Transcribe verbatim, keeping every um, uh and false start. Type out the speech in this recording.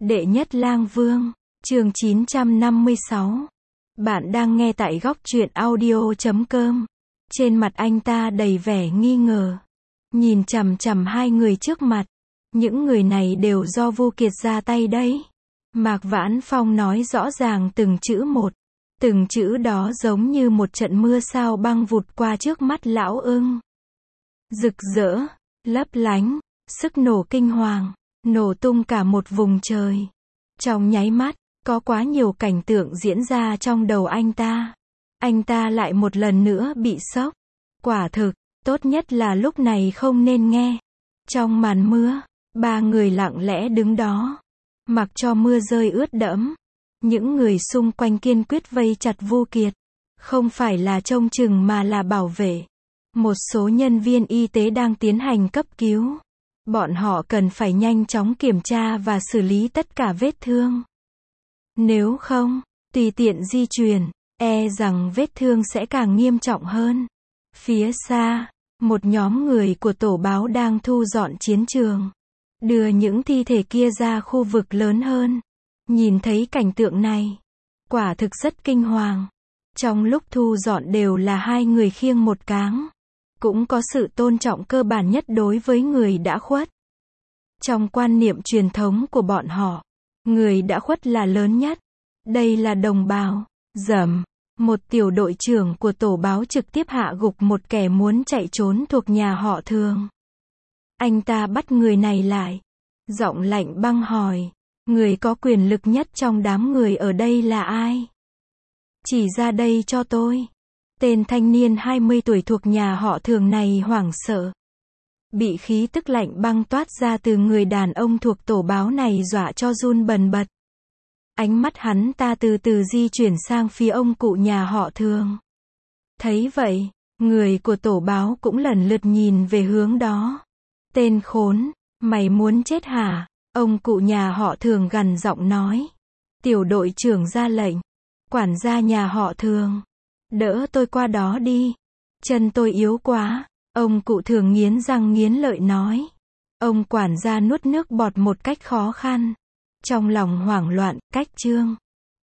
Đệ nhất lang vương, chương chín trăm năm mươi sáu. Bạn đang nghe tại góc truyện audio chấm com. Trên mặt anh ta đầy vẻ nghi ngờ. Nhìn chằm chằm hai người trước mặt. Những người này đều do Vu Kiệt ra tay đấy. Mạc Vãn Phong nói rõ ràng từng chữ một. Từng chữ đó giống như một trận mưa sao băng vụt qua trước mắt lão ưng. Rực rỡ, lấp lánh, sức nổ kinh hoàng, nổ tung cả một vùng trời. Trong nháy mắt, có quá nhiều cảnh tượng diễn ra trong đầu anh ta. Anh ta lại một lần nữa bị sốc. Quả thực, tốt nhất là lúc này không nên nghe. Trong màn mưa, ba người lặng lẽ đứng đó. Mặc cho mưa rơi ướt đẫm. Những người xung quanh kiên quyết vây chặt Vu Kiệt. Không phải là trông chừng mà là bảo vệ. Một số nhân viên y tế đang tiến hành cấp cứu. Bọn họ cần phải nhanh chóng kiểm tra và xử lý tất cả vết thương. Nếu không, tùy tiện di chuyển, e rằng vết thương sẽ càng nghiêm trọng hơn. Phía xa, một nhóm người của tổ báo đang thu dọn chiến trường. Đưa những thi thể kia ra khu vực lớn hơn. Nhìn thấy cảnh tượng này, quả thực rất kinh hoàng. Trong lúc thu dọn đều là hai người khiêng một cáng. Cũng có sự tôn trọng cơ bản nhất đối với người đã khuất. Trong quan niệm truyền thống của bọn họ, người đã khuất là lớn nhất. Đây là đồng bào. Dầm, một tiểu đội trưởng của tổ báo trực tiếp hạ gục một kẻ muốn chạy trốn thuộc nhà họ Thường. Anh ta bắt người này lại. Giọng lạnh băng hỏi, người có quyền lực nhất trong đám người ở đây là ai? Chỉ ra đây cho tôi. Tên thanh niên hai mươi tuổi thuộc nhà họ Thường này hoảng sợ. Bị khí tức lạnh băng toát ra từ người đàn ông thuộc tổ báo này dọa cho run bần bật. Ánh mắt hắn ta từ từ di chuyển sang phía ông cụ nhà họ Thường. Thấy vậy, người của tổ báo cũng lần lượt nhìn về hướng đó. Tên khốn, mày muốn chết hả? Ông cụ nhà họ Thường gằn giọng nói. Tiểu đội trưởng ra lệnh. Quản gia nhà họ Thường, đỡ tôi qua đó đi. Chân tôi yếu quá. Ông cụ Thường nghiến răng nghiến lợi nói. Ông quản gia nuốt nước bọt một cách khó khăn. Trong lòng hoảng loạn, cách chương.